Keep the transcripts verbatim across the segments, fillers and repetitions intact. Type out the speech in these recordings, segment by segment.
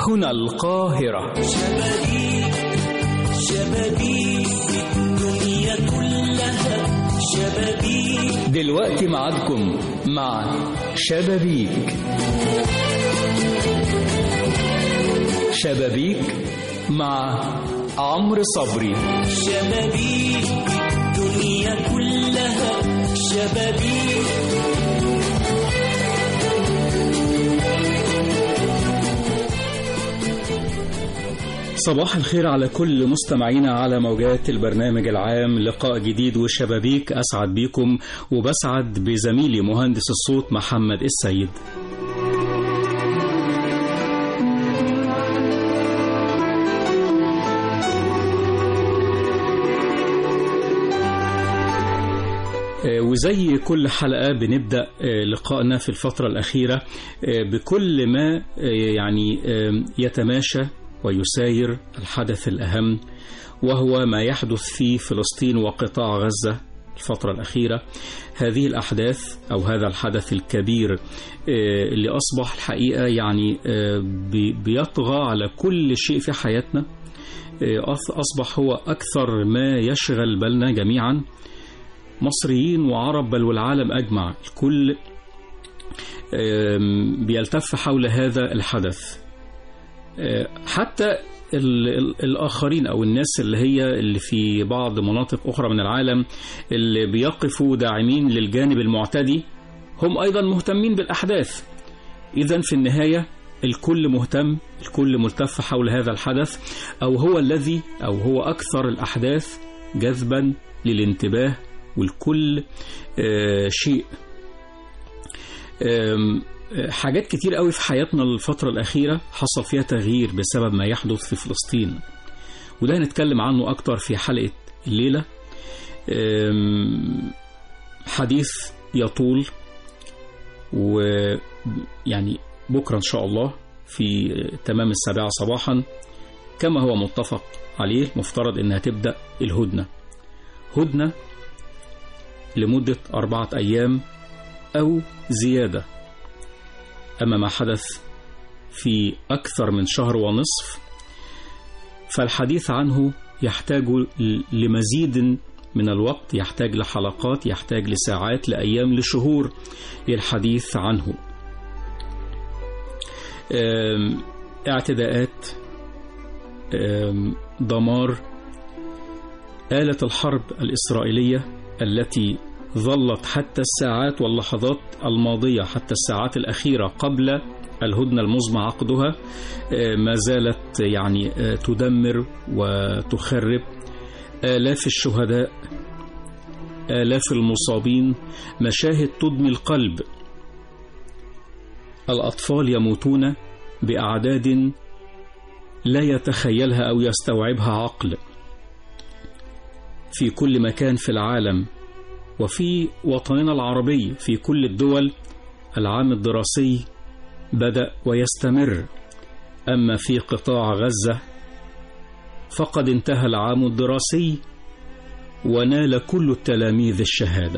هنا القاهرة. شبابيك شبابيك الدنيا كلها شبابيك. دلوقتي معادكم مع شبابيك. شبابيك مع عمرو صبري. شبابيك الدنيا كلها شبابيك. صباح الخير على كل مستمعينا على موجات البرنامج العام. لقاء جديد وشبابيك، أسعد بيكم وبسعد بزميلي مهندس الصوت محمد السيد. وزي كل حلقة بنبدأ لقائنا في الفترة الأخيرة بكل ما يعني يتماشى ويساير الحدث الأهم، وهو ما يحدث في فلسطين وقطاع غزة الفترة الأخيرة. هذه الأحداث أو هذا الحدث الكبير اللي أصبح الحقيقة يعني بيطغى على كل شيء في حياتنا، أصبح هو أكثر ما يشغل بالنا جميعا، مصريين وعرب بل والعالم أجمع. الكل بيلتف حول هذا الحدث، حتى الآخرين أو الناس اللي هي اللي في بعض مناطق أخرى من العالم اللي بيقفوا داعمين للجانب المعتدي هم أيضا مهتمين بالأحداث. إذن في النهاية الكل مهتم، الكل ملتف حول هذا الحدث، أو هو الذي أو هو أكثر الأحداث جذبا للانتباه والكل شيء. حاجات كتير قوي في حياتنا الفترة الأخيرة حصل فيها تغيير بسبب ما يحدث في فلسطين، وده هنتكلم عنه أكتر في حلقة الليلة. حديث يطول، ويعني بكرة إن شاء الله في تمام السابعة صباحا كما هو متفق عليه مفترض إنها تبدأ الهدنة، هدنة لمدة أربعة أيام أو زيادة. أما ما حدث في أكثر من شهر ونصف فالحديث عنه يحتاج لمزيد من الوقت، يحتاج لحلقات، يحتاج لساعات، لأيام، لشهور للحديث عنه. اعتداءات، دمار، آلة الحرب الإسرائيلية التي ظلت حتى الساعات واللحظات الماضية، حتى الساعات الأخيرة قبل الهدنة المزمع عقدها، ما زالت يعني تدمر وتخرب. آلاف الشهداء، آلاف المصابين، مشاهد تدمي القلب. الأطفال يموتون بأعداد لا يتخيلها أو يستوعبها عقل في كل مكان في العالم وفي وطننا العربي. في كل الدول العام الدراسي بدأ ويستمر، أما في قطاع غزة فقد انتهى العام الدراسي ونال كل التلاميذ الشهادة.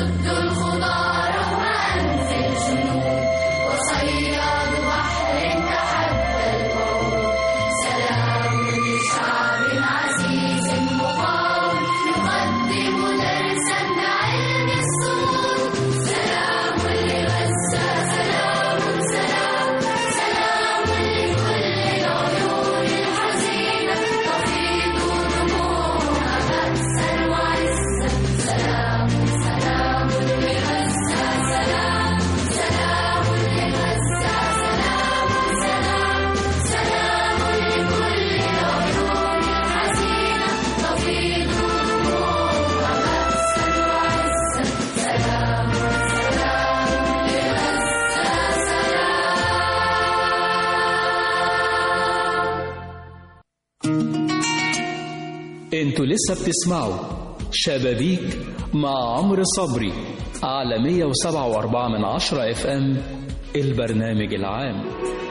انتوا لسه بتسمعوا شبابيك مع عمرو صبري على مية وسبعة وأربعة من عشرة اف ام البرنامج العام.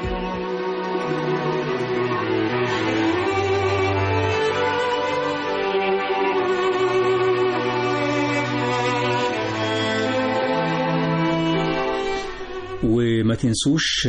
وما تنسوش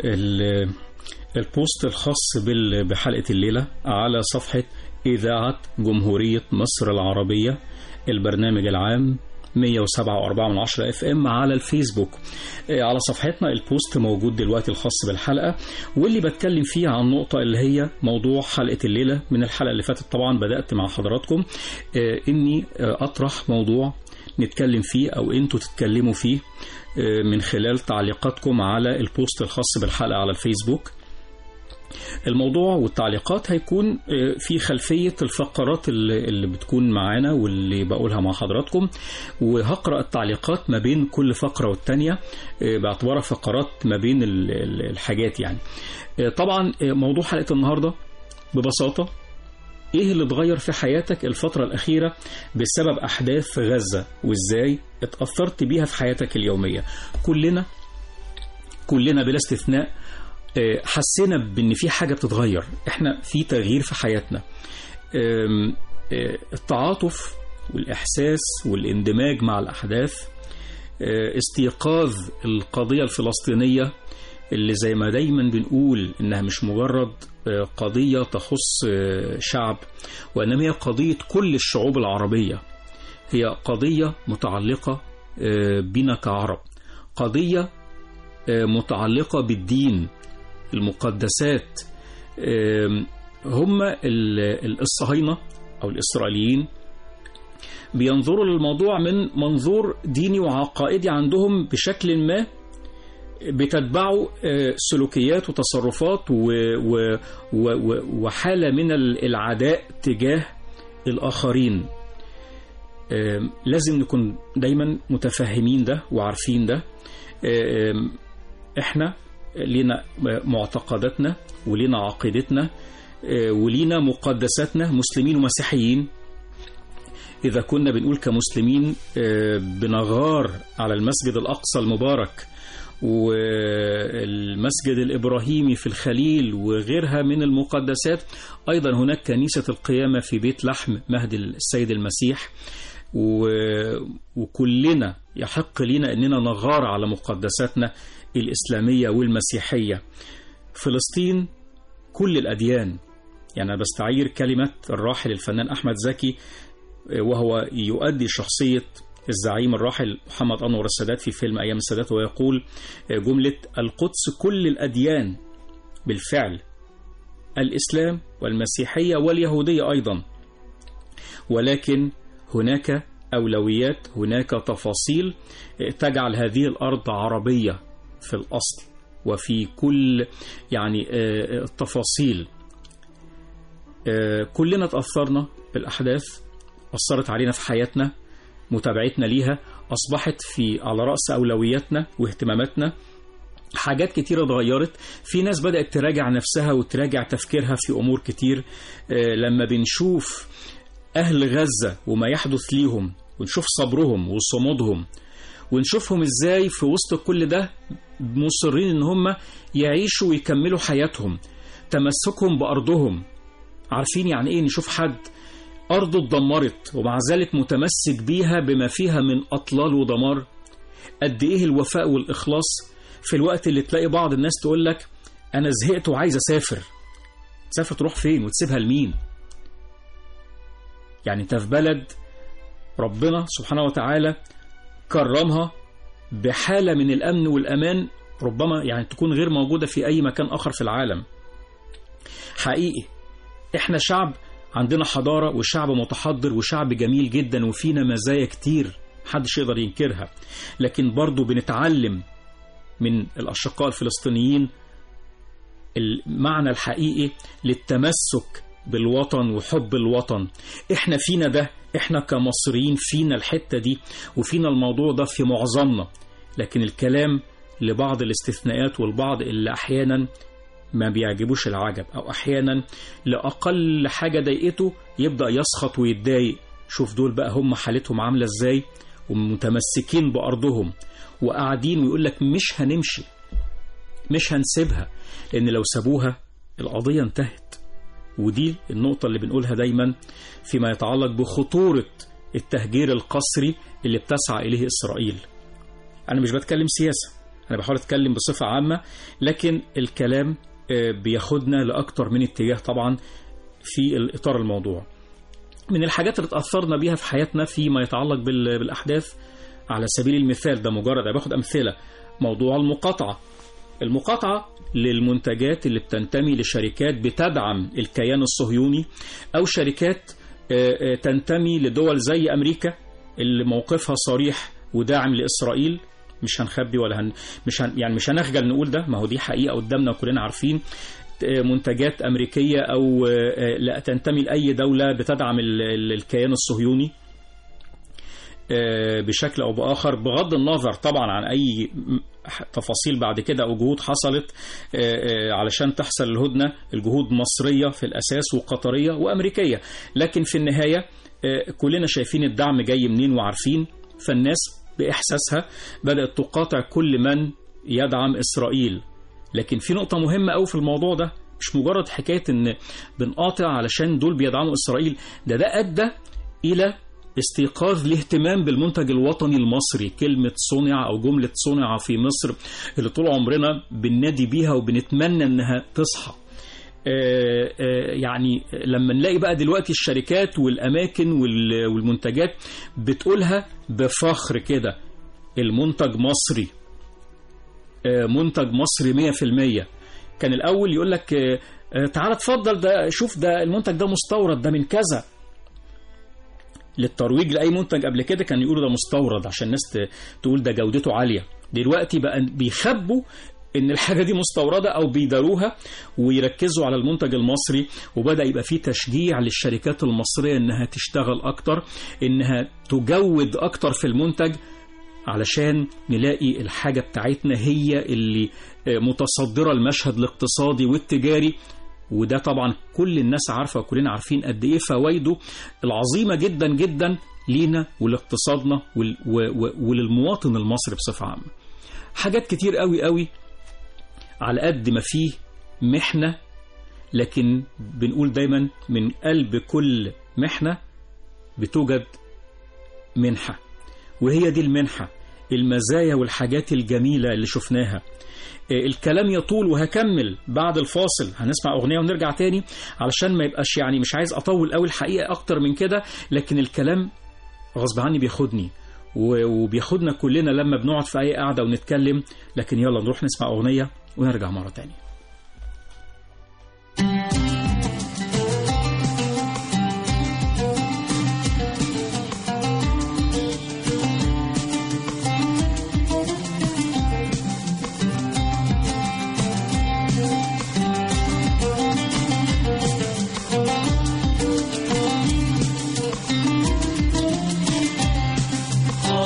البوست الخاص بحلقة الليلة على صفحة إذاعة جمهورية مصر العربية البرنامج العام مية وسبعة وأربعة من عشرة اف ام على الفيسبوك. على صفحتنا البوست موجود دلوقتي الخاص بالحلقة، واللي بتكلم فيه عن نقطة اللي هي موضوع حلقة الليلة. من الحلقة اللي فاتت طبعا بدأت مع حضراتكم إني أطرح موضوع نتكلم فيه أو أنتوا تتكلموا فيه من خلال تعليقاتكم على البوست الخاص بالحلقة على الفيسبوك. الموضوع والتعليقات هيكون في خلفية الفقرات اللي بتكون معانا واللي بقولها مع حضراتكم، وهقرأ التعليقات ما بين كل فقرة والتانية باعتبارها فقرات ما بين الحاجات. يعني طبعا موضوع حلقة النهاردة ببساطة ايه اللي اتغير في حياتك الفترة الأخيرة بسبب أحداث في غزة، وازاي اتأثرت بيها في حياتك اليومية. كلنا كلنا بلا استثناء حسينا بان في حاجة بتتغير، احنا في تغيير في حياتنا. التعاطف والإحساس والاندماج مع الأحداث، استيقاظ القضية الفلسطينية اللي زي ما دايما بنقول إنها مش مجرد قضية تخص شعب، وإنما هي قضية كل الشعوب العربية، هي قضية متعلقة بنا كعرب، قضية متعلقة بالدين، المقدسات. هم الصهاينة أو الإسرائيليين بينظروا للموضوع من منظور ديني وعقائدي عندهم بشكل ما، بتتبعوا سلوكيات وتصرفات وحالة من العداء تجاه الآخرين. لازم نكون دايما متفهمين ده وعارفين ده. احنا لينا معتقداتنا ولينا عقيدتنا ولينا مقدساتنا، مسلمين ومسيحيين. إذا كنا بنقول كمسلمين بنغار على المسجد الأقصى المبارك والمسجد الإبراهيمي في الخليل وغيرها من المقدسات، أيضا هناك كنيسة القيامة في بيت لحم مهد السيد المسيح، وكلنا يحق لنا أننا نغار على مقدساتنا الإسلامية والمسيحية. فلسطين كل الأديان، يعني أنا بستعير كلمة الراحل الفنان أحمد زكي وهو يؤدي شخصية الزعيم الراحل محمد أنور السادات في فيلم أيام السادات، ويقول جملة القدس كل الأديان. بالفعل الإسلام والمسيحية واليهودية أيضا، ولكن هناك أولويات، هناك تفاصيل تجعل هذه الأرض عربية في الأصل وفي كل يعني التفاصيل. كلنا تأثرنا بالأحداث، أثرت علينا في حياتنا، متابعتنا ليها أصبحت في على رأس أولوياتنا واهتماماتنا. حاجات كتيرة اتغيرت، في ناس بدأت تراجع نفسها وتراجع تفكيرها في أمور كتير. لما بنشوف أهل غزة وما يحدث ليهم، ونشوف صبرهم وصمودهم، ونشوفهم إزاي في وسط كل ده مصرين إن هم يعيشوا ويكملوا حياتهم، تمسكهم بأرضهم. عارفين يعني إيه نشوف حد أرضه اتدمرت ومع ذلك متمسك بيها بما فيها من أطلال ودمار. قد إيه الوفاء والإخلاص في الوقت اللي تلاقي بعض الناس تقول لك أنا زهقت وعايز أسافر. تسافر تروح فين وتسيبها لمين؟ يعني أنت في بلد ربنا سبحانه وتعالى كرمها بحالة من الأمن والأمان ربما يعني تكون غير موجودة في أي مكان آخر في العالم. حقيقي إحنا شعب عندنا حضارة وشعب متحضر وشعب جميل جدا وفينا مزايا كتير محدش يقدر ينكرها، لكن برضو بنتعلم من الأشقاء الفلسطينيين المعنى الحقيقي للتمسك بالوطن وحب الوطن. احنا فينا ده، احنا كمصريين فينا الحتة دي وفينا الموضوع ده في معظمنا، لكن الكلام لبعض الاستثناءات والبعض اللي احيانا ما بيعجبوش العجب او احيانا لأقل حاجة ضايقته يبدأ يسخط ويتضايق. شوف دول بقى هم حالتهم عاملة ازاي ومتمسكين بأرضهم وقاعدين ويقول لك مش هنمشي مش هنسيبها، لأن لو سابوها القضية انتهت. ودي النقطة اللي بنقولها دايما فيما يتعلق بخطورة التهجير القسري اللي بتسعى إليه إسرائيل. أنا مش بتكلم سياسة، أنا بحاول أتكلم بصفة عامة، لكن الكلام بياخدنا لأكتر من اتجاه طبعا في الإطار الموضوع. من الحاجات اللي تأثرنا بيها في حياتنا فيما يتعلق بالأحداث على سبيل المثال، ده مجرد أنا باخد أمثلة، موضوع المقاطعة. المقاطعة للمنتجات اللي بتنتمي لشركات بتدعم الكيان الصهيوني أو شركات تنتمي لدول زي أمريكا اللي موقفها صريح وداعم لإسرائيل. مش هنخبي ولا هن مش هن يعني مش هنخجل نقول ده، ما هو دي حقيقة قدامنا وكلنا عارفين. منتجات أمريكية أو لا تنتمي لأي دولة بتدعم الكيان الصهيوني بشكل أو بآخر، بغض النظر طبعا عن أي تفاصيل بعد كده أو جهود حصلت علشان تحصل الهدنة. الجهود مصرية في الأساس وقطرية وأمريكية، لكن في النهاية كلنا شايفين الدعم جاي منين وعارفين. فالناس بإحساسها بدأت تقاطع كل من يدعم إسرائيل. لكن في نقطة مهمة أوي في الموضوع ده، مش مجرد حكاية إن بنقاطع علشان دول بيدعموا إسرائيل، ده ده أدى إلى استيقاظ الاهتمام بالمنتج الوطني المصري. كلمة صنع أو جملة صنع في مصر اللي طول عمرنا بننادي بيها وبنتمنى إنها تصحى. آآ آآ يعني لما نلاقي بقى دلوقتي الشركات والأماكن والمنتجات بتقولها بفخر كده، المنتج مصري، منتج مصري مية في المية. كان الأول يقول لك تعال اتفضل ده شوف ده المنتج ده مستورد ده من كذا. للترويج لأي منتج قبل كده كان يقولوا ده مستورد عشان الناس تقول ده جودته عالية. دلوقتي بقى بيخبوا إن الحاجة دي مستوردة أو بيداروها ويركزوا على المنتج المصري، وبدأ يبقى فيه تشجيع للشركات المصرية إنها تشتغل أكتر، إنها تجود أكتر في المنتج، علشان نلاقي الحاجة بتاعتنا هي اللي متصدرة المشهد الاقتصادي والتجاري. وده طبعا كل الناس عارفة وكلنا عارفين قد إيه فوائده العظيمة جدا جدا لينا ولاقتصادنا وللمواطن المصري بصفة عامة. حاجات كتير قوي قوي على قد ما فيه محنة، لكن بنقول دايما من قلب كل محنة بتوجد منحة، وهي دي المنحة، المزايا والحاجات الجميلة اللي شفناها. الكلام يطول وهكمل بعد الفاصل، هنسمع أغنية ونرجع تاني علشان ما يبقاش يعني مش عايز أطول قوي الحقيقة أكتر من كده، لكن الكلام غصب عني بياخدني وبياخدنا كلنا لما بنقعد في أي قعدة ونتكلم. لكن يلا نروح نسمع أغنية ونرجع مرة تانية.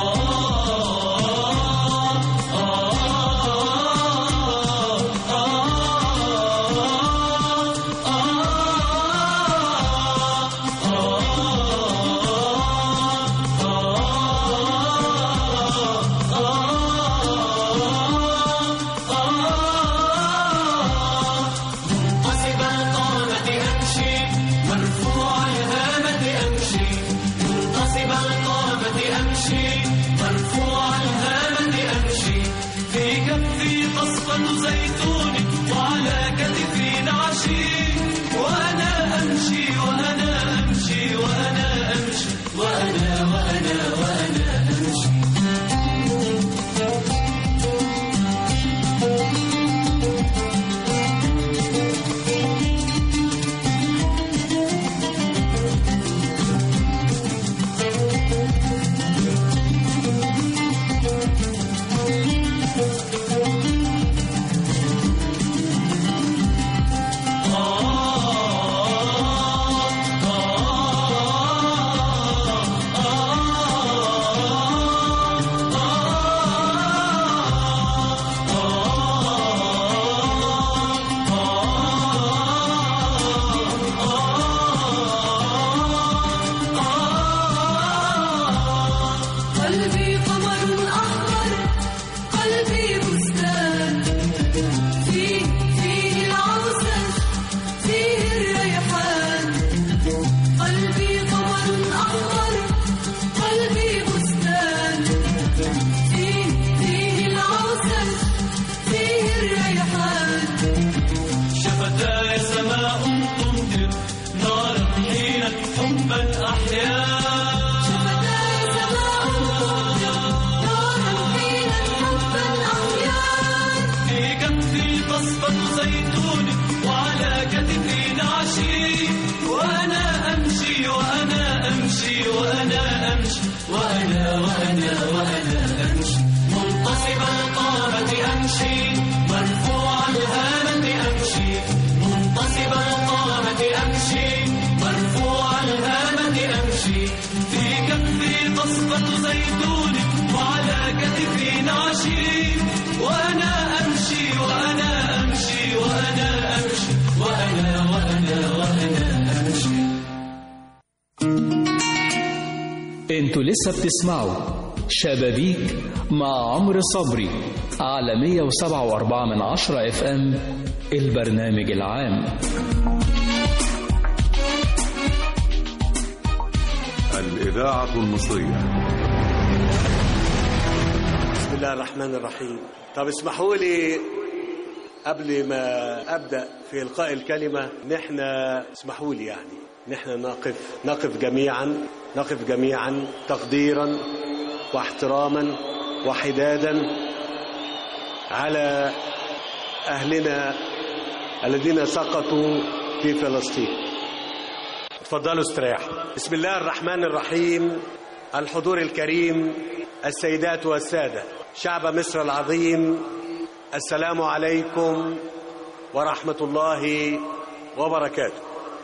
آه منتصب القامة أمشي مرفوع الهامة أمشي منتصب القامة أمشي مرفوع الهامة أمشي في كفي قصبة زيتون وعلى كتفي نعشي وأنا أمشي وأنا أمشي وأنا أمشي وأنا وأنا وأنا أمشي. انتوا لسه بتسمعوا شبابيك مع عمرو صبري على مية وسبعة وأربعة من عشرة اف ام البرنامج العام. الإذاعة المصرية. بسم الله الرحمن الرحيم. طب اسمحوا لي قبل ما أبدأ في إلقاء الكلمة نحن اسمحوا لي يعني نحن نقف نقف جميعا نقف جميعا تقديرا واحتراما وحدادا على أهلنا الذين سقطوا في فلسطين. تفضلوا استريحوا. بسم الله الرحمن الرحيم. الحضور الكريم، السيدات والسادة، شعب مصر العظيم، السلام عليكم ورحمة الله وبركاته.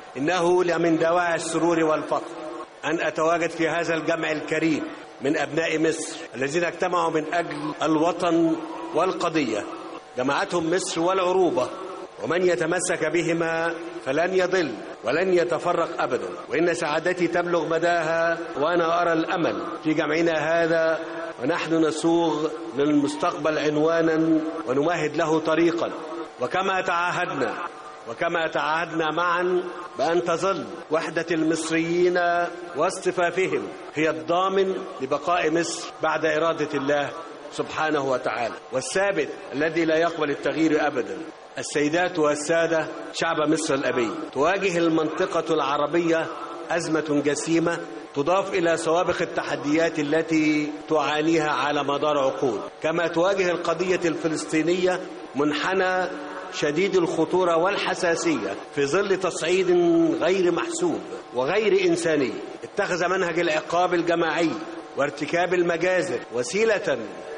إنه لمن دواعي السرور والفخر أن أتواجد في هذا الجمع الكريم من أبناء مصر الذين اجتمعوا من أجل الوطن والقضية. جمعتهم مصر والعروبة، ومن يتمسك بهما فلن يضل ولن يتفرق أبدا. وإن سعادتي تبلغ مداها وأنا أرى الأمل في جمعنا هذا، ونحن نسوغ للمستقبل عنوانا ونمهد له طريقا. وكما تعاهدنا وكما تعاهدنا معا بأن تظل وحدة المصريين واصطفافهم هي الضامن لبقاء مصر بعد إرادة الله سبحانه وتعالى، والثابت الذي لا يقبل التغيير أبدا. السيدات والسادة، شعب مصر الأبي، تواجه المنطقة العربية أزمة جسيمة تضاف إلى سوابق التحديات التي تعانيها على مدار عقود. كما تواجه القضية الفلسطينية منحنى شديد الخطورة والحساسية في ظل تصعيد غير محسوب وغير إنساني. اتخذ منهج العقاب الجماعي وارتكاب المجازر وسيلة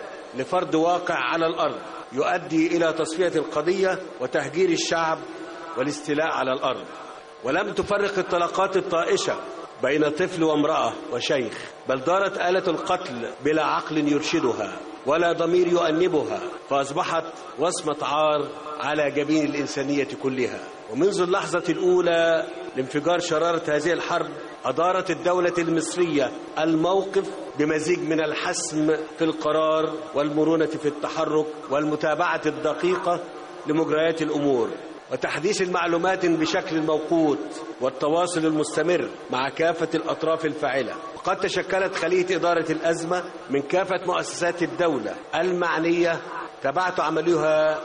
لفرض واقع على الأرض يؤدي إلى تصفية القضية وتهجير الشعب والاستيلاء على الأرض. ولم تفرق الطلقات الطائشة بين طفل وامرأة وشيخ، بل دارت آلة القتل بلا عقل يرشدها ولا ضمير يؤنبها، فأصبحت وصمة عار على جبين الإنسانية كلها. ومنذ اللحظة الأولى لانفجار شرارة هذه الحرب أدارت الدولة المصرية الموقف بمزيج من الحسم في القرار والمرونة في التحرك والمتابعة الدقيقة لمجريات الأمور وتحديث المعلومات بشكل موقوت والتواصل المستمر مع كافة الأطراف الفاعلة. وقد تشكلت خلية إدارة الأزمة من كافة مؤسسات الدولة المعنية، تابعت عملها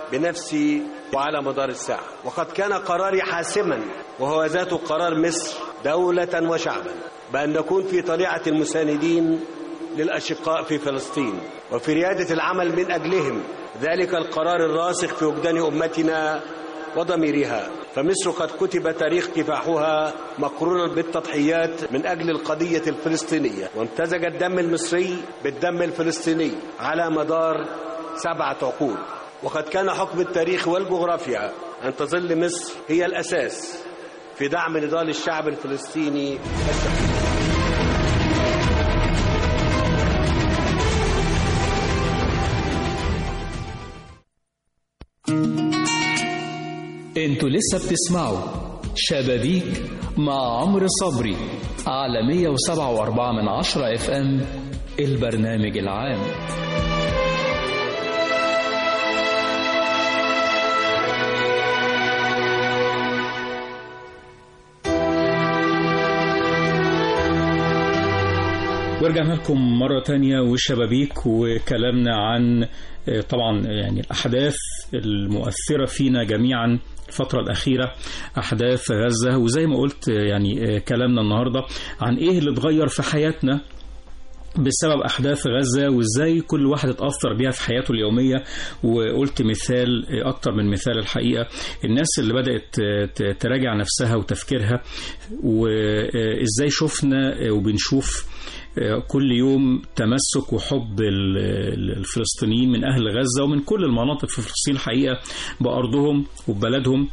بنفسي وعلى مدار الساعة. وقد كان قراري حاسما، وهو ذات قرار مصر دولة وشعبا، بأن نكون في طليعة المساندين للأشقاء في فلسطين وفي ريادة العمل من أجلهم. ذلك القرار الراسخ في وجدان أمتنا وضميرها. فمصر قد كتب تاريخ كفاحها مقرونا بالتضحيات من أجل القضية الفلسطينية، وامتزج الدم المصري بالدم الفلسطيني على مدار سبعة عقود. وقد كان حكم التاريخ والجغرافيا أن تظل مصر هي الأساس في دعم نضال الشعب الفلسطيني الشقيق. انتوا لسه بتسمعوا شبابيك مع عمرو صبري على مية وسبعة وأربعة من عشرة اف ام البرنامج العام. ورجعنا لكم مرة تانية والشبابيك، وكلامنا عن طبعا يعني الأحداث المؤثرة فينا جميعا الفترة الأخيرة، أحداث غزة. وزي ما قلت يعني كلامنا النهاردة عن إيه اللي اتغير في حياتنا بسبب أحداث غزة، وإزاي كل واحد اتأثر بيها في حياته اليومية. وقلت مثال أكتر من مثال الحقيقة، الناس اللي بدأت تراجع نفسها وتفكيرها، وإزاي شفنا وبنشوف كل يوم تمسك وحب الفلسطينيين من أهل غزة ومن كل المناطق في فلسطين الحقيقة بأرضهم وبلدهم،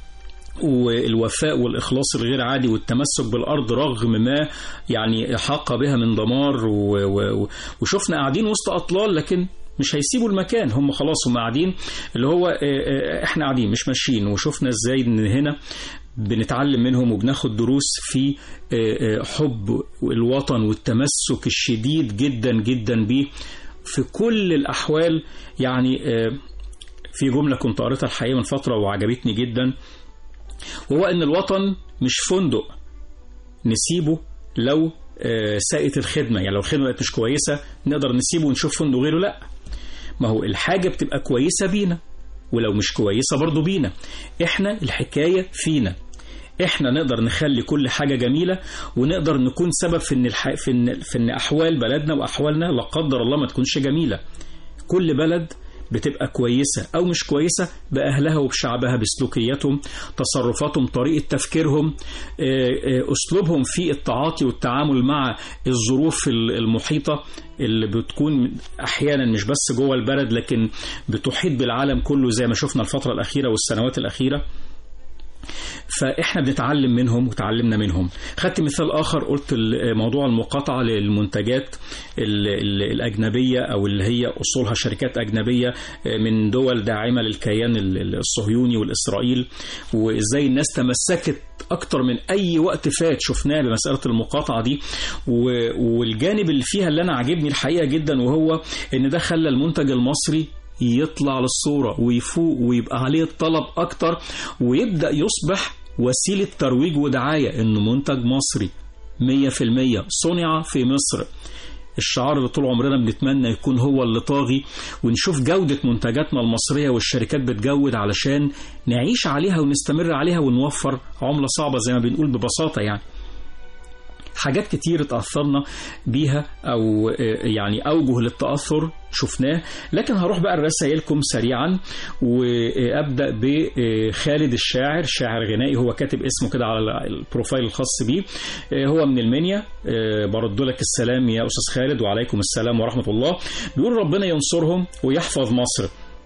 والوفاء والإخلاص الغير عادي والتمسك بالأرض رغم ما يعني حاق بها من دمار. وشفنا قاعدين وسط أطلال لكن مش هيسيبوا المكان، هم خلاص هم قاعدين اللي هو احنا قاعدين مش ماشيين. وشفنا ازاي ان هنا بنتعلم منهم وبناخد دروس في حب الوطن والتمسك الشديد جدا جدا به في كل الأحوال. يعني في جملة كنت قريتها الحقيقة من فترة وعجبتني جدا، وهو ان الوطن مش فندق نسيبه لو ساءت الخدمة. يعني لو الخدمة بقت مش كويسة نقدر نسيبه ونشوف فندق غيره، لا، ما هو الحاجة بتبقى كويسة بينا ولو مش كويسة برضو بينا. احنا الحكاية فينا، احنا نقدر نخلي كل حاجة جميلة ونقدر نكون سبب في ان, الح... في إن... في إن أحوال بلدنا وأحوالنا لا قدر الله ما تكونش جميلة. كل بلد بتبقى كويسة أو مش كويسة بأهلها وبشعبها، بسلوكياتهم، تصرفاتهم، طريقة تفكيرهم، أسلوبهم في التعاطي والتعامل مع الظروف المحيطة اللي بتكون أحيانا مش بس جوه البلد لكن بتحيط بالعالم كله زي ما شفنا الفترة الأخيرة والسنوات الأخيرة. فإحنا بنتعلم منهم وتعلمنا منهم. خدت مثال آخر، قلت موضوع المقاطعة للمنتجات الأجنبية أو اللي هي أصولها شركات أجنبية من دول داعمة للكيان الصهيوني والإسرائيل، وإزاي الناس تمسكت أكتر من أي وقت فات شفناه بمسألة المقاطعة دي. والجانب اللي فيها اللي أنا عجبني الحقيقة جدا وهو إن ده خلى المنتج المصري يطلع للصورة ويفوق ويبقى عليه الطلب أكتر ويبدأ يصبح وسيلة ترويج ودعاية إنه منتج مصري مية في المية صنع في مصر. الشعار اللي طول عمرنا بنتمنى يكون هو اللي طاغي، ونشوف جودة منتجاتنا المصرية والشركات بتجود علشان نعيش عليها ونستمر عليها ونوفر عملة صعبة زي ما بنقول ببساطة. يعني حاجات كتير تأثرنا بيها أو يعني أوجه للتأثر شفناه. لكن هروح بقى لرسائلكم سريعا وأبدأ بخالد الشاعر، شاعر غنائي، هو كاتب اسمه كده على البروفايل الخاص بيه، هو من المنيا. برد لك السلام يا أستاذ خالد. وعليكم السلام ورحمة الله. بيقول ربنا ينصرهم ويحفظ مصر،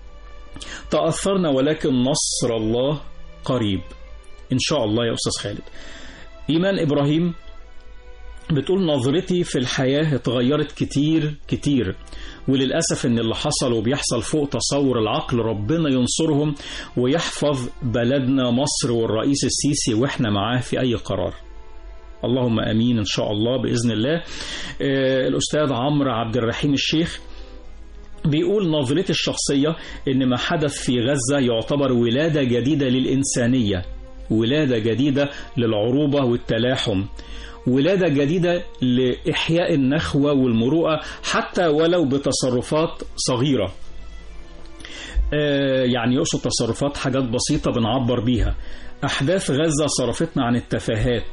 تأثرنا ولكن نصر الله قريب إن شاء الله يا أستاذ خالد. إيمان إبراهيم بتقول نظرتي في الحياة اتغيرت كتير كتير، وللأسف ان اللي حصل وبيحصل فوق تصور العقل. ربنا ينصرهم ويحفظ بلدنا مصر والرئيس السيسي واحنا معاه في اي قرار. اللهم امين ان شاء الله باذن الله. آه الاستاذ عمرو عبد الرحيم الشيخ بيقول نظرتي الشخصية ان ما حدث في غزة يعتبر ولادة جديدة للإنسانية، ولادة جديدة للعروبة والتلاحم، ولادة جديدة لإحياء النخوة والمروءة حتى ولو بتصرفات صغيرة. آه يعني يقصد تصرفات حاجات بسيطة بنعبر بيها. أحداث غزة صرفتنا عن التفاهات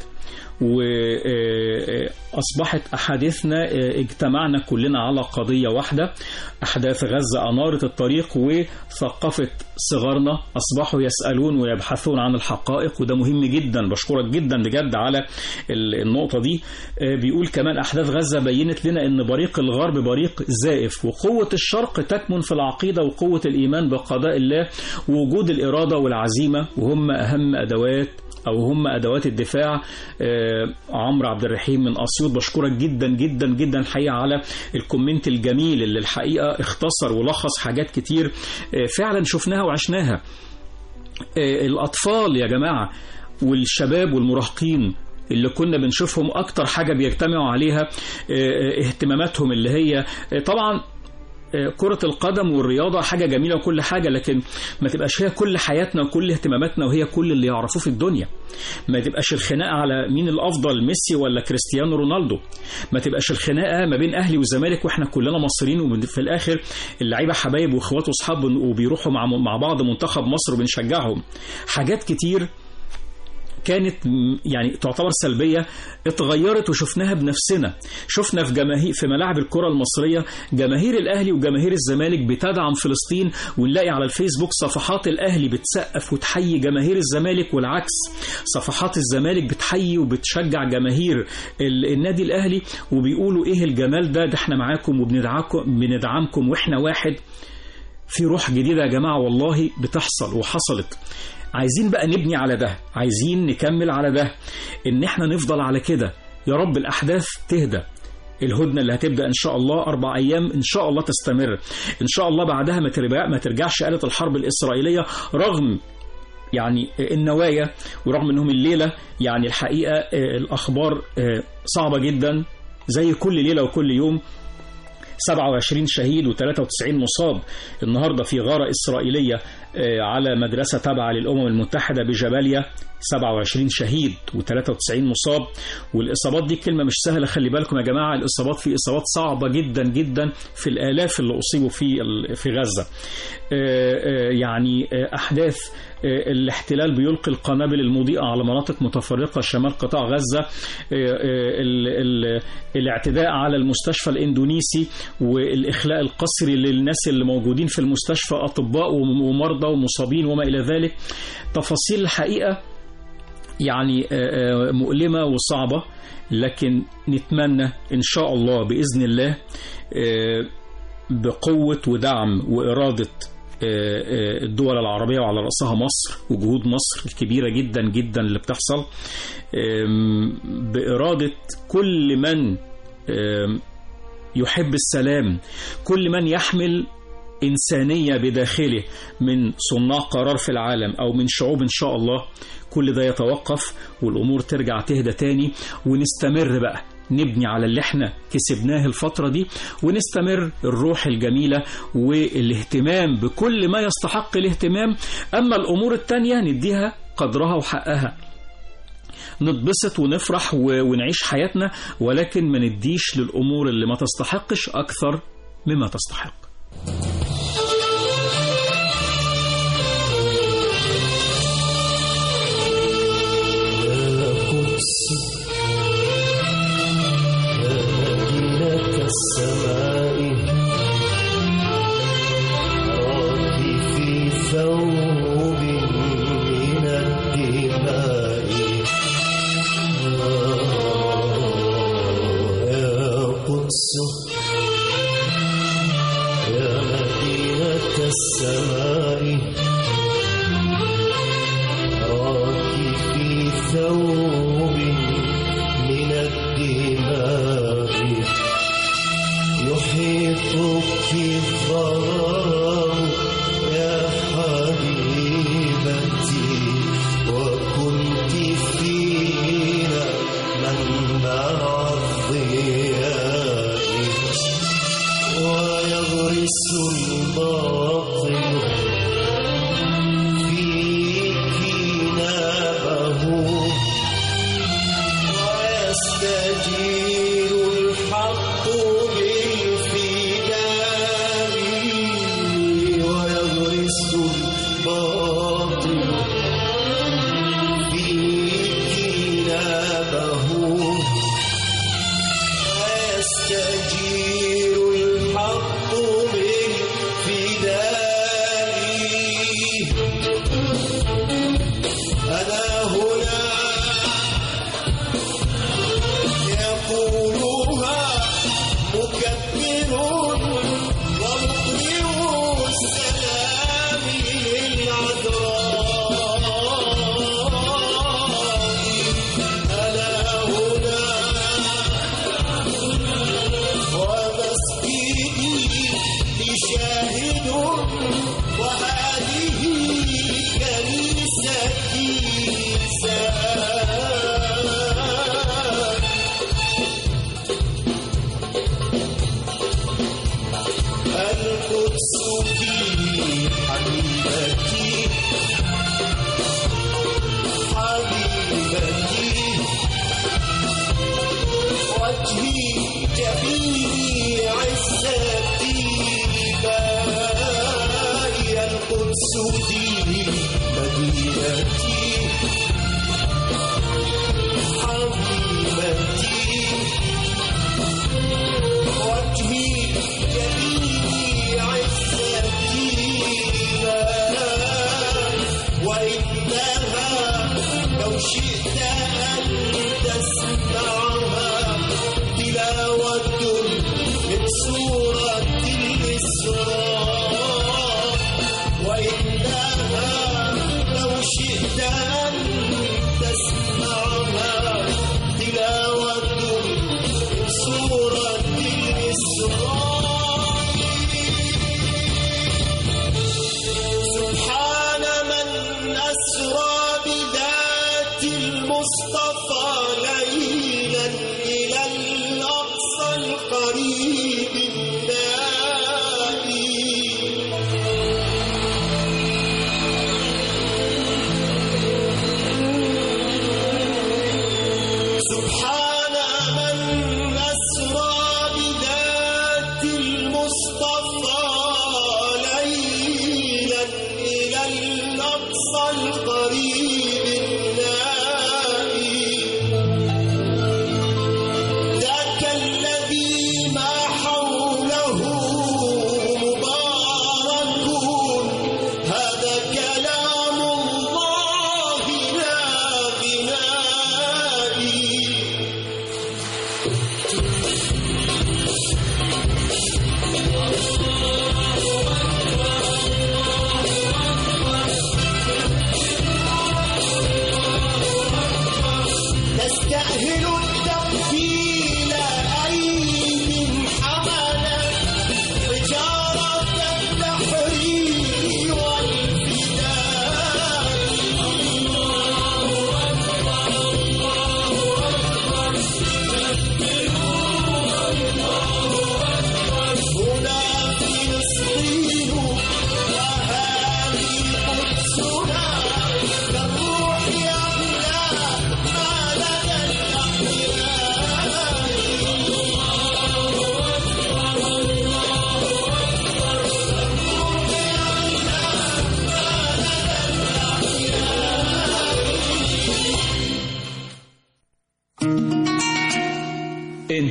وأصبحت أحاديثنا اجتمعنا كلنا على قضية واحدة. أحداث غزة أنارت الطريق وثقفت صغارنا، أصبحوا يسألون ويبحثون عن الحقائق، وده مهم جدا. بشكرك جدا بجد على النقطة دي. بيقول كمان أحداث غزة بينت لنا أن بريق الغرب بريق زائف، وقوة الشرق تكمن في العقيدة وقوة الإيمان بقضاء الله ووجود الإرادة والعزيمة، وهم أهم أدوات أو هم أدوات الدفاع. آه عمرو عبد الرحيم من أسيوط، بشكرك جدا جدا جدا الحقيقة على الكومنت الجميل اللي الحقيقة اختصر ولخص حاجات كتير آه فعلا شفناها وعشناها. آه الأطفال يا جماعة والشباب والمراهقين اللي كنا بنشوفهم أكتر حاجة بيجتمعوا عليها آه اهتماماتهم اللي هي آه طبعا كرة القدم والرياضة حاجة جميلة وكل حاجة، لكن ما تبقاش هي كل حياتنا وكل اهتماماتنا وهي كل اللي يعرفوه في الدنيا. ما تبقاش الخناقة على مين الأفضل ميسي ولا كريستيانو رونالدو. ما تبقاش الخناقة ما بين أهلي وزمالك وإحنا كلنا مصريين، وفي الآخر اللعيبة حبايب وإخوات وأصحاب وبيروحوا مع مع بعض منتخب مصر وبنشجعهم. حاجات كتير كانت يعني تعتبر سلبية اتغيرت وشفناها بنفسنا. شفنا في جماهير في ملاعب الكرة المصرية جماهير الأهلي وجماهير الزمالك بتدعم فلسطين، ونلاقي على الفيسبوك صفحات الأهلي بتسقف وتحيي جماهير الزمالك، والعكس صفحات الزمالك بتحيي وبتشجع جماهير النادي الأهلي، وبيقولوا إيه الجمال ده، ده احنا معاكم وبندعمكم بندعمكم وإحنا واحد. في روح جديدة يا جماعة والله بتحصل وحصلت. عايزين بقى نبني على ده، عايزين نكمل على ده، إن احنا نفضل على كده. يا رب الأحداث تهدى. الهدنة اللي هتبدأ إن شاء الله أربع أيام إن شاء الله تستمر، إن شاء الله بعدها ما ترجع ما ترجعش آلة الحرب الإسرائيلية، رغم يعني النوايا ورغم أنهم الليلة يعني الحقيقة الأخبار صعبة جدا زي كل ليلة وكل يوم. سبعة وعشرين شهيد وثلاثة وتسعين مصاب النهاردة في غارة إسرائيلية على مدرسة تابعة للأمم المتحدة بجباليا. سبعة وعشرين شهيد وثلاثة وتسعين مصاب، والإصابات دي كلمة مش سهلة، خلي بالكم يا جماعة، الإصابات في إصابات صعبة جدا جدا في الآلاف اللي أصيبوا في في غزة. يعني أحداث الاحتلال بيلقي القنابل المضيئة على مناطق متفرقة شمال قطاع غزة، الاعتداء على المستشفى الإندونيسي والإخلاء القسري للناس اللي موجودين في المستشفى، أطباء ومرضى ومصابين وما إلى ذلك. تفاصيل الحقيقة يعني مؤلمة وصعبة، لكن نتمنى إن شاء الله بإذن الله بقوة ودعم وإرادة الدول العربية وعلى رأسها مصر وجهود مصر الكبيرة جدا جدا اللي بتحصل، بإرادة كل من يحب السلام، كل من يحمل إنسانية بداخله من صناع قرار في العالم أو من شعوب إن شاء الله، كل ده يتوقف والأمور ترجع تهدى تاني، ونستمر بقى نبني على اللي احنا كسبناه الفترة دي، ونستمر الروح الجميلة والاهتمام بكل ما يستحق الاهتمام. أما الأمور التانية نديها قدرها وحقها، نتبسط ونفرح ونعيش حياتنا، ولكن ما نديش للأمور اللي ما تستحقش أكثر مما تستحق. السماء راكي في ثوب من الدماء، يا قدس يا مدينة السماء راكي في ثوب من الدماء، يحيطك الظلام يا حبيبتي، وكنت فينا منبع الضياء، ويغرس الباطل فيك نابه، ويستجير الحق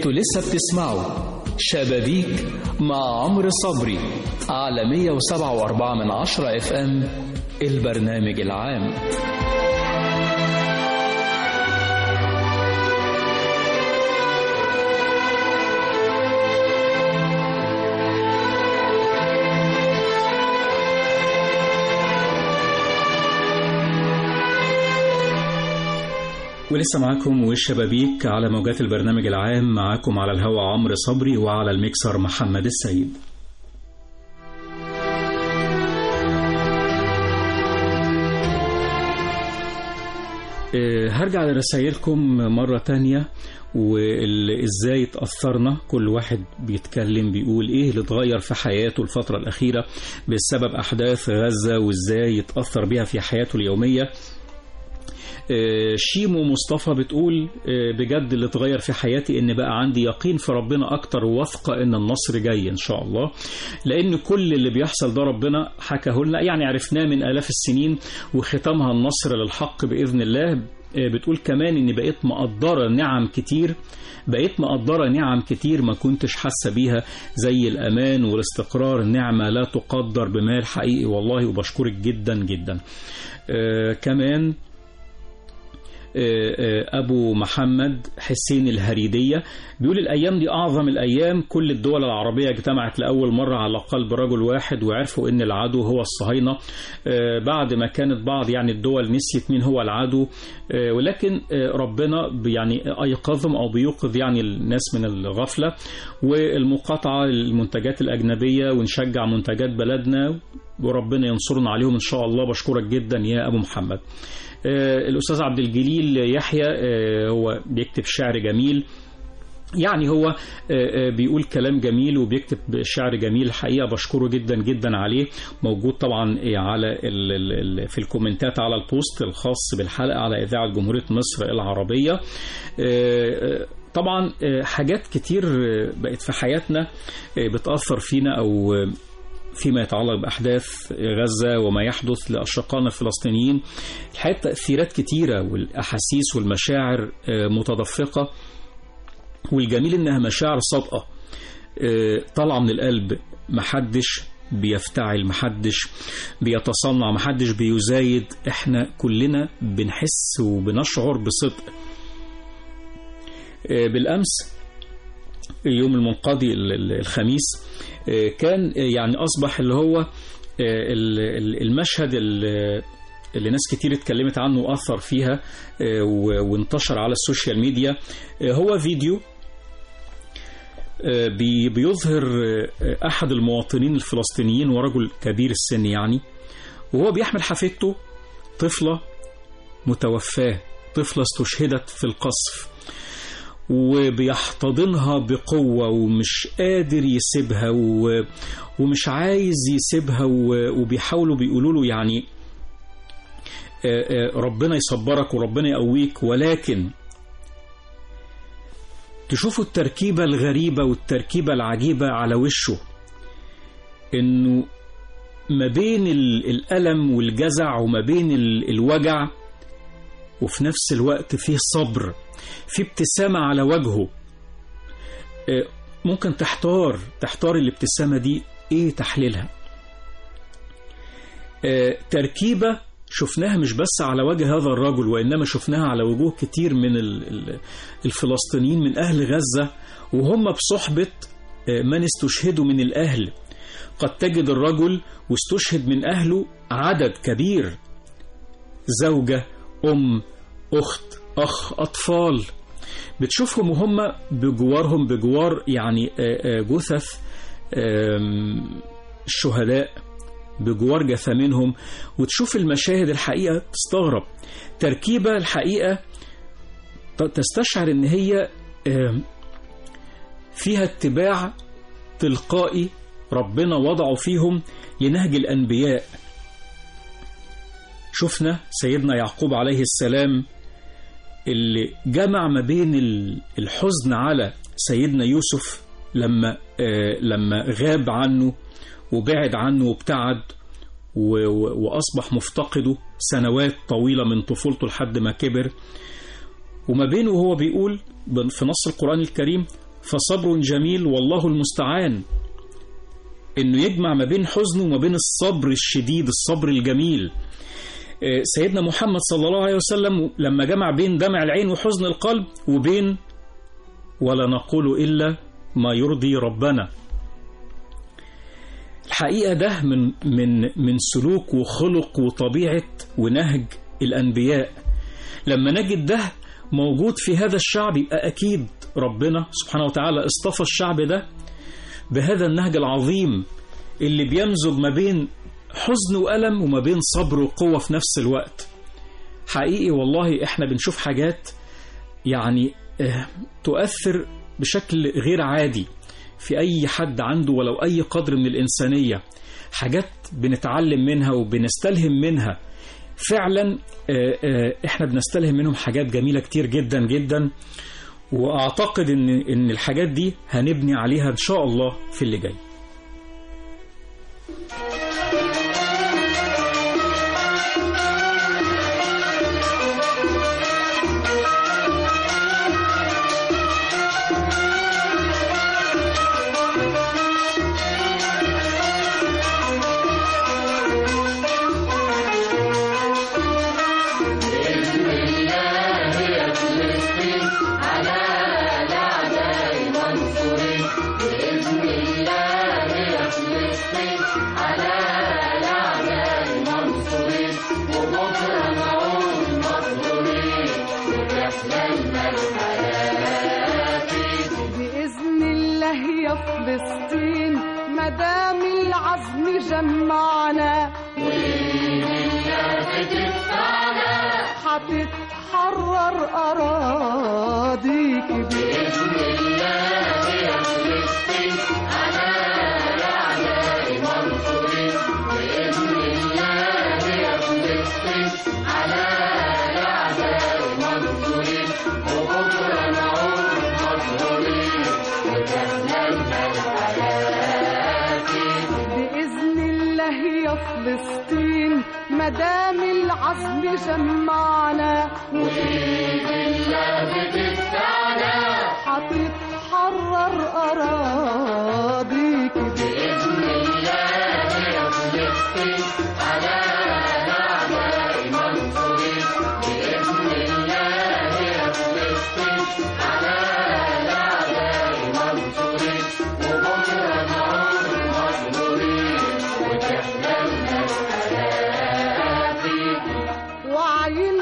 انتوا لسه بتسمعوا شبابيك مع عمرو صبري على مية وسبعة وأربعة من عشرة اف ام البرنامج العام. ولسه معاكم والشبابيك على موجات البرنامج العام. معاكم على الهواء عمرو صبري وعلى الميكسر محمد السيد. هرجع لرسائلكم مرة تانية وإزاي تأثرنا. كل واحد بيتكلم بيقول إيه اللي اتغير في حياته الفترة الأخيرة بسبب أحداث غزة وإزاي يتأثر بها في حياته اليومية. شيمو مصطفى بتقول بجد اللي اتغير في حياتي ان بقى عندي يقين في ربنا اكتر وواثقه ان النصر جاي ان شاء الله، لان كل اللي بيحصل ده ربنا حكاه لنا، يعني عرفناه من آلاف السنين وختامها النصر للحق بإذن الله. بتقول كمان ان بقيت مقدرة نعم كتير بقيت مقدرة نعم كتير ما كنتش حاسة بيها زي الأمان والاستقرار. نعمة لا تقدر بمال حقيقي والله، وبشكرك جدا جدا. آه كمان أبو محمد حسين الهريدية بيقول الأيام دي أعظم الأيام. كل الدول العربية اجتمعت لأول مرة على قلب رجل واحد وعرفوا أن العدو هو الصهاينة، بعد ما كانت بعض يعني الدول نسيت مين هو العدو، ولكن ربنا يعني أيقظهم أو بيوقظ يعني الناس من الغفلة والمقاطعة للمنتجات الأجنبية، ونشجع منتجات بلدنا وربنا ينصرنا عليهم إن شاء الله. بشكرك جدا يا أبو محمد. الأستاذ عبد الجليل يحيى هو بيكتب شعر جميل، يعني هو بيقول كلام جميل وبيكتب شعر جميل الحقيقة. بشكره جدا جدا عليه. موجود طبعا على في الكومنتات على البوست الخاص بالحلقة على إذاعة جمهورية مصر العربية. طبعا حاجات كتير بقت في حياتنا بتأثر فينا أو فيما يتعلق بأحداث غزة وما يحدث لأشقائنا الفلسطينيين. الحقيقة تأثيرات كتيرة والأحاسيس والمشاعر متدفقة، والجميل إنها مشاعر صادقة طالعة من القلب. محدش بيفتعل، محدش بيتصنع، محدش بيزايد. احنا كلنا بنحس وبنشعر بصدق. بالأمس يوم المنقضي الخميس كان يعني أصبح اللي هو المشهد اللي ناس كتير اتكلمت عنه وأثر فيها وانتشر على السوشيال ميديا. هو فيديو بيظهر أحد المواطنين الفلسطينيين ورجل كبير السن يعني، وهو بيحمل حفيدته طفلة متوفاة، طفلة استشهدت في القصف، وبيحتضنها بقوة ومش قادر يسيبها ومش عايز يسيبها، وبيحاولوا بيقولوا له يعني ربنا يصبرك وربنا يقويك. ولكن تشوفوا التركيبة الغريبة والتركيبة العجيبة على وشه، انه ما بين الألم والجزع وما بين الوجع وفي نفس الوقت فيه صبر، في ابتسامة على وجهه. ممكن تحتار تحتار الابتسامة دي ايه تحليلها. تركيبة شفناها مش بس على وجه هذا الرجل، وإنما شفناها على وجوه كتير من الفلسطينيين من أهل غزة وهم بصحبة من استشهدوا من الأهل. قد تجد الرجل واستشهد من أهله عدد كبير، زوجة، أم، أخت، أخ، أطفال، بتشوفهم وهم بجوارهم بجوار يعني جثث الشهداء بجوار جثامينهم، وتشوف المشاهد الحقيقة تستغرب. تركيبة الحقيقة تستشعر ان هي فيها اتباع تلقائي ربنا وضعه فيهم لنهج الأنبياء. شفنا سيدنا يعقوب عليه السلام اللي جمع ما بين الحزن على سيدنا يوسف لما لما غاب عنه وبعد عنه وابتعد وأصبح مفتقده سنوات طويلة من طفولته لحد ما كبر، وما بينه وهو بيقول في نص القرآن الكريم فصبر جميل والله المستعان. إنه يجمع ما بين حزنه وما بين الصبر الشديد، الصبر الجميل. سيدنا محمد صلى الله عليه وسلم لما جمع بين دمع العين وحزن القلب وبين ولا نقول إلا ما يرضي ربنا. الحقيقة ده من من من سلوك وخلق وطبيعة ونهج الأنبياء. لما نجد ده موجود في هذا الشعب يبقى أكيد ربنا سبحانه وتعالى اصطفى الشعب ده بهذا النهج العظيم اللي بيمزج ما بين حزن وألم وما بين صبر وقوة في نفس الوقت. حقيقي والله احنا بنشوف حاجات يعني اه تؤثر بشكل غير عادي في أي حد عنده ولو أي قدر من الإنسانية. حاجات بنتعلم منها وبنستلهم منها فعلا. اه اه احنا بنستلهم منهم حاجات جميلة كتير جدا جدا، وأعتقد إن إن الحاجات دي هنبني عليها إن شاء الله في اللي جاي. فلسطين مدام العزم جمعنا حتتحرر أراضيك بإذن الله يا فلسطين على الأعداء منصورين بإذن الله يا فلسطين على الأعداء منصورين وبكرة نعود مظهورين وتهللنا الحياة بإذن الله يا فلسطين مدام العزم جمعنا وإيد الله بتدفعنا حتتحرر أراضيك بإذن الله يا فلسطين على الأعداء منصورين بإذن الله يا فلسطين على الأعداء منصورين وبكرة نعود مظهورين وتحللنا الحياة وعين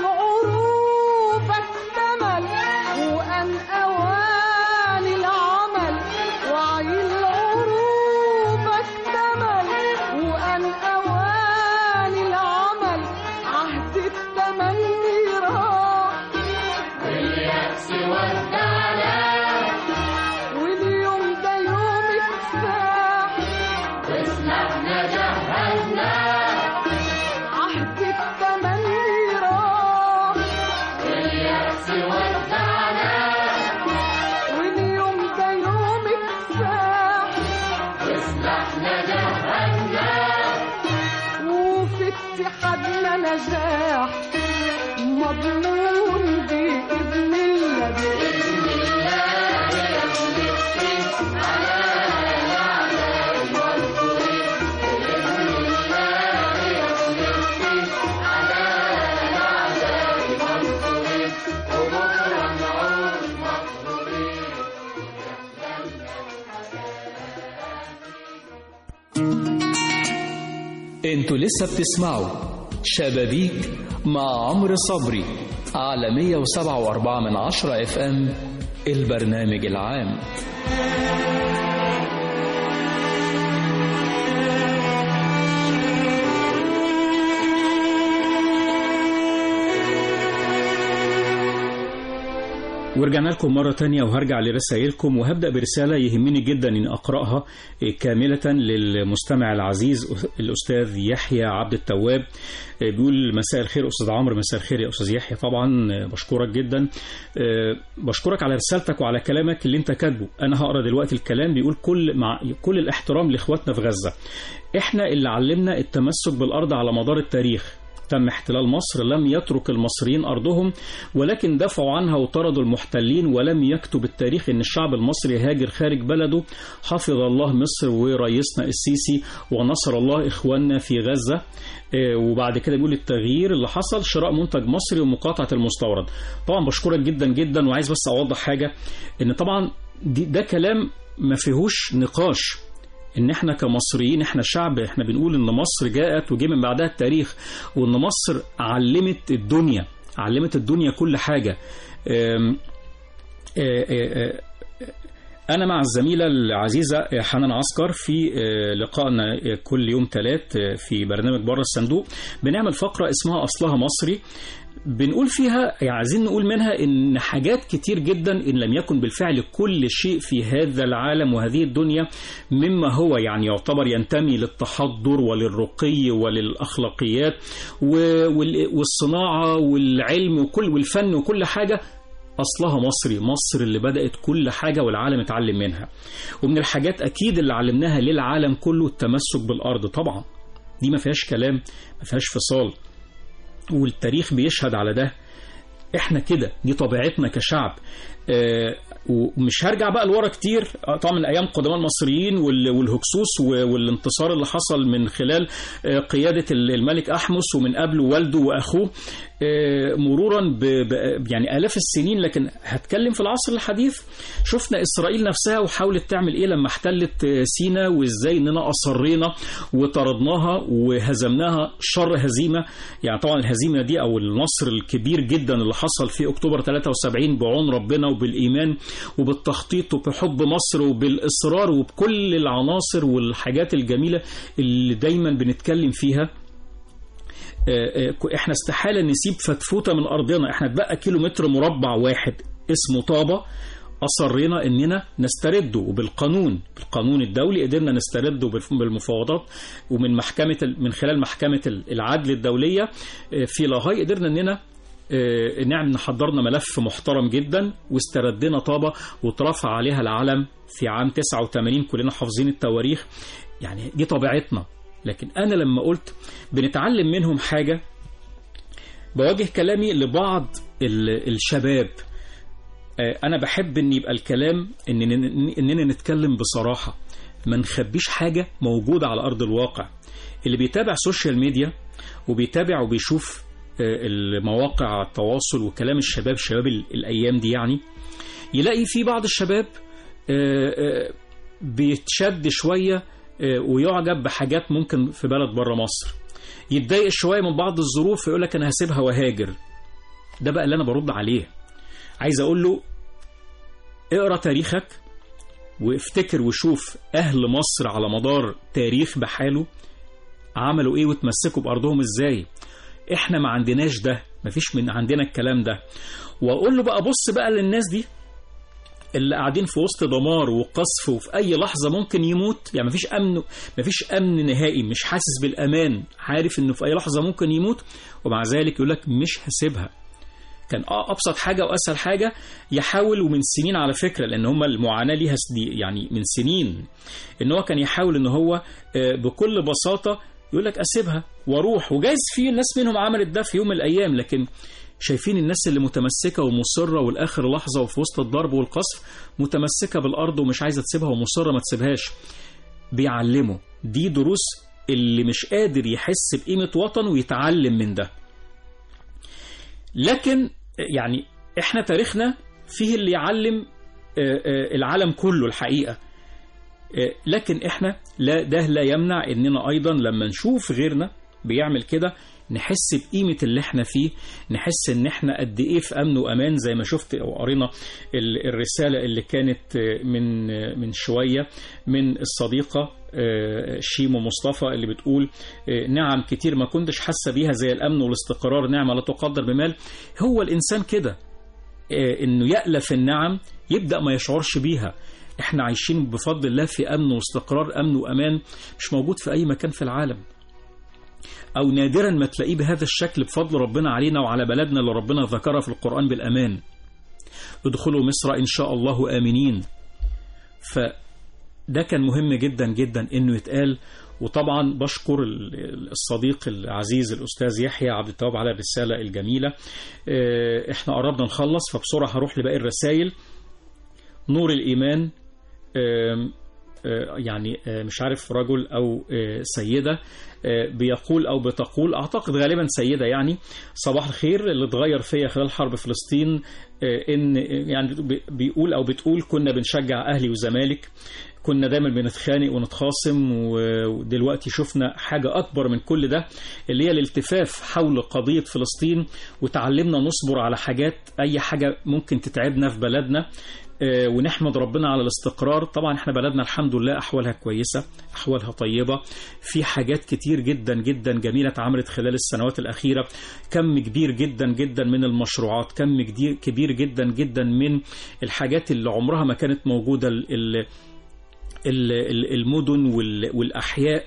عروبك تمل وأن أوان العمل وعين عروبك تمل وأن أوان العمل عهد التمني راح واليأس ودعنا واليوم ده يوم كفاح وسلاحنا جهزنا عهد التمني راح واليأس ودعنا واليوم ده يوم كفاح وسلاحنا جهزنا وفي اتحادنا نجاح مضمون بإذن الله بإذن الله يا فلسطين على الأعداء منصورين بإذن الله يا فلسطين على الأعداء منصورين وبكرة نعود مظهورين انتوا لسه بتسمعوا شبابيك مع عمرو صبري على مية وسبعة وأربعة من عشرة اف ام البرنامج العام. ورجعنا لكم مرة تانية وهرجع لرسائلكم وهبدأ برسالة يهمني جدا أن أقرأها كاملة للمستمع العزيز الأستاذ يحيى عبد التواب. بيقول مساء الخير أستاذ عمرو. مساء الخير يا أستاذ يحيى. طبعا بشكرك جدا، بشكرك على رسالتك وعلى كلامك اللي انت كاتبه. أنا هقرأ دلوقتي الكلام. بيقول كل مع كل الاحترام لإخواتنا في غزة، احنا اللي علمنا التمسك بالأرض على مدار التاريخ تم احتلال مصر لم يترك المصريين أرضهم، ولكن دافعوا عنها وطردوا المحتلين، ولم يكتب التاريخ أن الشعب المصري هاجر خارج بلده. حفظ الله مصر ورئيسنا السيسي، ونصر الله إخواننا في غزة. وبعد كده بيقول التغيير اللي حصل شراء منتج مصري ومقاطعة المستورد. طبعا بشكرك جدا جدا، وعايز بس أوضح حاجة، أن طبعا ده كلام ما فيهوش نقاش، ان احنا كمصريين احنا شعب، احنا بنقول ان مصر جاءت وجي من بعدها التاريخ، وان مصر علمت الدنيا، علمت الدنيا كل حاجة. آم آم انا مع الزميلة العزيزة حنان عسكر في لقائنا كل يوم ثلاث في برنامج بره الصندوق بنعمل فقرة اسمها اصلها مصري، بنقول فيها يعني عايزين نقول منها ان حاجات كتير جدا ان لم يكن بالفعل كل شيء في هذا العالم وهذه الدنيا مما هو يعني يعتبر ينتمي للتحضر وللرقي وللأخلاقيات والصناعة والعلم وكل والفن وكل حاجة أصلها مصري. مصر اللي بدأت كل حاجة والعالم اتعلم منها، ومن الحاجات أكيد اللي علمناها للعالم كله التمسك بالأرض. طبعا دي ما فيهاش كلام، ما فيهاش فصال، والتاريخ بيشهد على ده. احنا كده، دي طبيعتنا كشعب. اه ومش هرجع بقى لورا كتير، طبعا من ايام قدماء المصريين والهكسوس والانتصار اللي حصل من خلال اه قيادة الملك احمس، ومن قبله والده واخوه، اه مرورا ب يعني الاف السنين. لكن هتكلم في العصر الحديث، شفنا اسرائيل نفسها وحاولت تعمل ايه لما احتلت سيناء، وازاي اننا اصرينا وطردناها وهزمناها شر هزيمة. يعني طبعا الهزيمة دي او النصر الكبير جدا اللي حصل في اكتوبر ثلاثة وسبعين بعون ربنا وبالايمان وبالتخطيط وبحب مصر وبالاصرار وبكل العناصر والحاجات الجميلة اللي دايما بنتكلم فيها. احنا استحالة نسيب فتفوتة من ارضنا. احنا اتبقى كيلو متر مربع واحد اسمه طابة، أصرينا أننا نسترده، وبالقانون بالقانون الدولي قدرنا نسترده بالمفاوضات، ومن محكمة من خلال محكمة العدل الدولية في لاهاي قدرنا أننا نعمل نحضرنا ملف محترم جدا، واستردنا طابة وترفع عليها العلم في عام تسعة وثمانين. كلنا حافظين التواريخ، يعني دي طبيعتنا. لكن أنا لما قلت بنتعلم منهم حاجة، بواجه كلامي لبعض الشباب. أنا بحب أن يبقى الكلام أننا نتكلم بصراحة، ما نخبيش حاجة موجودة على أرض الواقع. اللي بيتابع سوشيال ميديا وبيتابع وبيشوف المواقع التواصل وكلام الشباب، شباب الأيام دي، يعني يلاقي في بعض الشباب بيتشد شوية ويعجب بحاجات ممكن في بلد بره مصر، يتضايق شوية من بعض الظروف يقول لك أنا هسيبها وهاجر. ده بقى اللي أنا برد عليه. عايز أقول له اقرأ تاريخك وافتكر وشوف أهل مصر على مدار تاريخ بحاله عملوا إيه وتمسكوا بأرضهم إزاي. إحنا ما عندناش ده، ما فيش من عندنا الكلام ده. وأقول له بقى بص بقى للناس دي اللي قاعدين في وسط دمار وقصف، وفي أي لحظة ممكن يموت. يعني ما فيش أمن، ما فيش أمن نهائي، مش حاسس بالأمان، عارف إنه في أي لحظة ممكن يموت، ومع ذلك يقول لك مش هسيبها. كان أبسط حاجة وأسهل حاجة يحاول، ومن سنين على فكرة، لأن هم المعاناة ليها يعني من سنين، إن هو كان يحاول إن هو بكل بساطة يقول لك أسيبها وأروح. وجايز في ناس منهم عملت ده في يوم من الأيام، لكن شايفين الناس اللي متمسكة ومصرة والآخر لحظة وفي وسط الضرب والقصف متمسكة بالأرض ومش عايزة تسيبها ومصرة ما تسيبهاش. بيعلموا دي دروس اللي مش قادر يحس بقيمة وطنه ويتعلم من ده. لكن يعني احنا تاريخنا فيه اللي يعلم العالم كله الحقيقة. لكن احنا لا، ده لا يمنع اننا ايضا لما نشوف غيرنا بيعمل كده نحس بقيمة اللي احنا فيه، نحس ان احنا قد ايه في امن وامان. زي ما شفت او قرينا الرسالة اللي كانت من من شوية من الصديقة شيمو مصطفى اللي بتقول نعم كتير ما كنتش حاسة بيها زي الامن والاستقرار، نعمة لا تقدر بمال. هو الانسان كده، انه يألف النعم يبدأ ما يشعرش بيها. احنا عايشين بفضل الله في امن واستقرار، امن وامان مش موجود في اي مكان في العالم، أو نادرا ما تلاقيه بهذا الشكل بفضل ربنا علينا وعلى بلدنا اللي ربنا ذكرها في القرآن بالأمان. ادخلوا مصر إن شاء الله آمنين. ده كان مهم جدا جدا إنه يتقال. وطبعا بشكر الصديق العزيز الأستاذ يحيى عبد التواب على الرسالة الجميلة. احنا قربنا نخلص فبسرعة هروح لباقي الرسائل. نور الإيمان يعني مش عارف رجل أو سيدة بيقول أو بتقول، أعتقد غالبا سيدة يعني: صباح الخير، اللي اتغير فيا خلال حرب فلسطين إن يعني بيقول أو بتقول كنا بنشجع أهلي وزمالك، كنا دايما بنتخانق ونتخاصم، ودلوقتي شفنا حاجة أكبر من كل ده اللي هي الالتفاف حول قضية فلسطين، وتعلمنا نصبر على حاجات أي حاجة ممكن تتعبنا في بلدنا، ونحمد ربنا على الاستقرار. طبعا احنا بلدنا الحمد لله أحوالها كويسة، أحوالها طيبة، في حاجات كتير جدا جدا جميلة اتعملت خلال السنوات الأخيرة، كم كبير جدا جدا من المشروعات، كم كبير جدا جدا من الحاجات اللي عمرها ما كانت موجودة، ال المدن والأحياء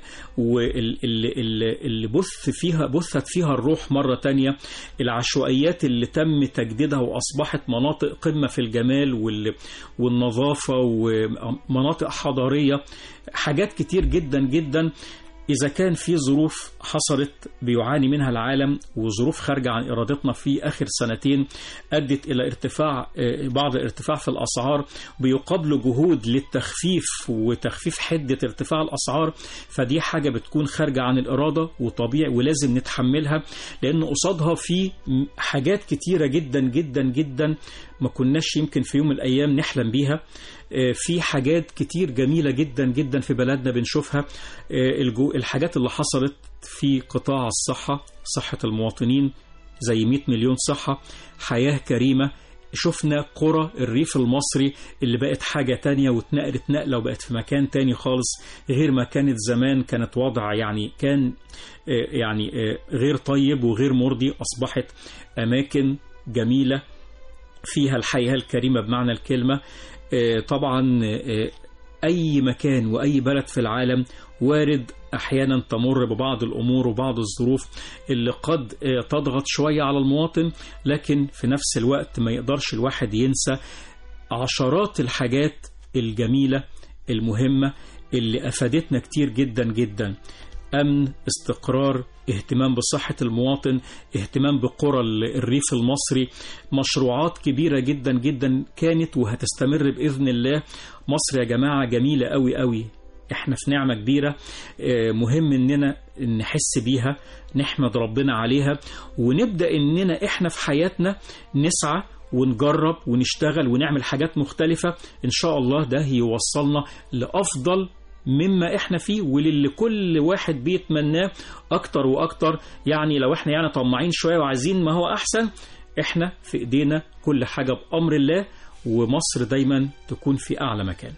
واللي بث فيها بثت فيها الروح مرة تانية، العشوائيات اللي تم تجديدها وأصبحت مناطق قمة في الجمال والنظافة ومناطق حضارية، حاجات كتير جدا جدا. إذا كان في ظروف حصلت بيعاني منها العالم وظروف خارجة عن إرادتنا في آخر سنتين أدت إلى ارتفاع بعض الارتفاع في الأسعار، بيقابل جهود للتخفيف وتخفيف حدة ارتفاع الأسعار، فدي حاجة بتكون خارجة عن الإرادة وطبيعي ولازم نتحملها، لأن قصادها في حاجات كتيرة جدا جدا جدا ما كناش يمكن في يوم من الأيام نحلم بيها. في حاجات كتير جميلة جدا جدا في بلدنا بنشوفها، الحاجات اللي حصلت في قطاع الصحة، صحة المواطنين زي مئة مليون صحة، حياة كريمة، شفنا قرى الريف المصري اللي بقت حاجة تانية واتنقلت نقلة وبقت في مكان تاني خالص غير ما كانت زمان، كانت وضع يعني كان يعني غير طيب وغير مرضي، أصبحت أماكن جميلة فيها الحياة الكريمة بمعنى الكلمة. طبعا أي مكان وأي بلد في العالم وارد أحيانا تمر ببعض الأمور وبعض الظروف اللي قد تضغط شوية على المواطن، لكن في نفس الوقت ما يقدرش الواحد ينسى عشرات الحاجات الجميلة المهمة اللي أفادتنا كتير جدا جدا: أمن، استقرار، اهتمام بصحة المواطن، اهتمام بقرى الريف المصري، مشروعات كبيرة جدا جدا كانت وهتستمر بإذن الله. مصر يا جماعة جميلة قوي قوي، احنا في نعمة كبيرة، مهم اننا نحس بيها، نحمد ربنا عليها، ونبدأ اننا احنا في حياتنا نسعى ونجرب ونشتغل ونعمل حاجات مختلفة، ان شاء الله ده يوصلنا لأفضل مما احنا فيه وللي كل واحد بيتمناه اكتر واكتر. يعني لو احنا يعني طماعين شوية وعايزين ما هو احسن، احنا في ايدينا كل حاجة بأمر الله، ومصر دايما تكون في اعلى مكان.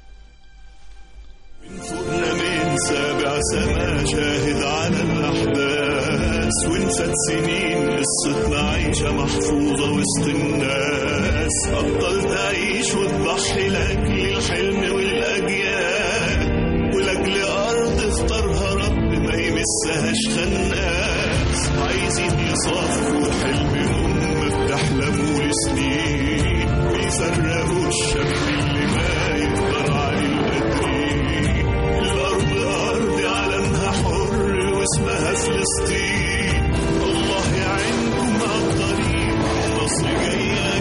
من فوقنا من سابع سما شاهد على الأحداث، وانفت سنين قصتنا عايشة محفوظة وسط الناس، أبطال تعيش وتضحي لأجل الحلم والأجيال، ولأجل أرض اختارها رب ما يمسهاش خناس، عايزين يصفوا حلمهم ما بتحلموا لسنين، بيفرقوا الشكل اللي ما يقدر عليه القدرين، الأرض أرض علمها حر واسمها فلسطين، الله يعينكم على الطريق، مصر جاية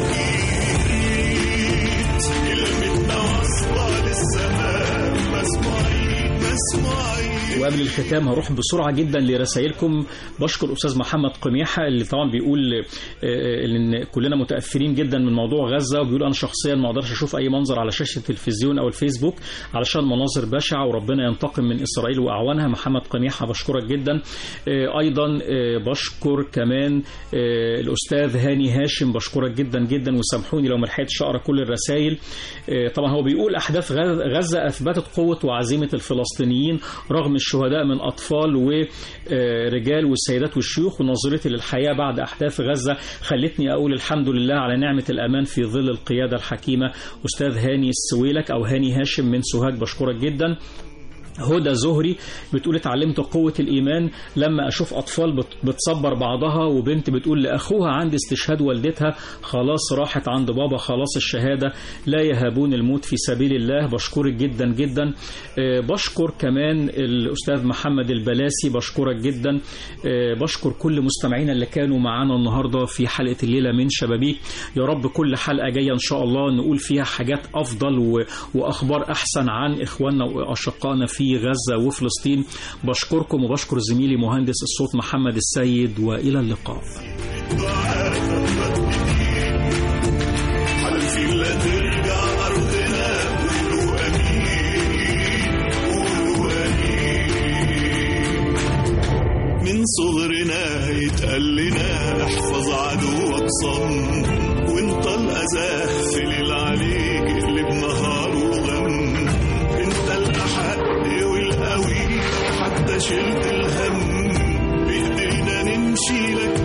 أكيد، كلمتنا واصلة للسماء، مسموعين مسموعين. وقبل الختام هروح بسرعة جدا لرسائلكم. بشكر أستاذ محمد قميحة اللي طبعا بيقول إن كلنا متأثرين جدا من موضوع غزة، وبيقول أنا شخصيا ما أقدرش أشوف أي منظر على شاشة التلفزيون أو الفيسبوك علشان مناظر بشعة وربنا ينتقم من إسرائيل وأعوانها. محمد قميحة بشكرك جدا. أيضا بشكر كمان الأستاذ هاني هاشم، بشكرك جدا جدا، وسامحوني لو ما لحقتش أقرأ كل الرسائل. طبعا هو بيقول أحداث غزة أثبتت قوة وعزيمة الفلسطينيين رغم الشهداء من أطفال ورجال والسيدات والشيوخ، ونظرتي للحياة بعد أحداث غزة خلتني أقول الحمد لله على نعمة الأمان في ظل القيادة الحكيمة. أستاذ هاني السويلك أو هاني هاشم من سوهاج، بشكرك جدا. هدى زهري بتقول اتعلمت قوة الإيمان لما أشوف أطفال بتصبر بعضها، وبنت بتقول لأخوها عند استشهاد والدتها خلاص راحت عند بابا خلاص الشهادة لا يهابون الموت في سبيل الله. بشكرك جدا جدا. بشكر كمان الأستاذ محمد البلاسي، بشكرك جدا. بشكر كل مستمعينا اللي كانوا معانا النهاردة في حلقة الليلة من شبابيك. يا رب كل حلقة جاية إن شاء الله نقول فيها حاجات أفضل وأخبار أحسن عن إخواننا وأشقائنا في في غزة وفلسطين. بشكركم وبشكر زميلي مهندس الصوت محمد السيد، وإلى اللقاء. حلفي لا ترجع أرضنا قولوا أمين قولوا أمين. من صغرنا يتقال لنا احفظ عدوك صم، وانت الأذاه في ليل عليك قلب نهار وغم. انت الأحق والقوي حتى شلت الهم، بإيدينا نمشي لك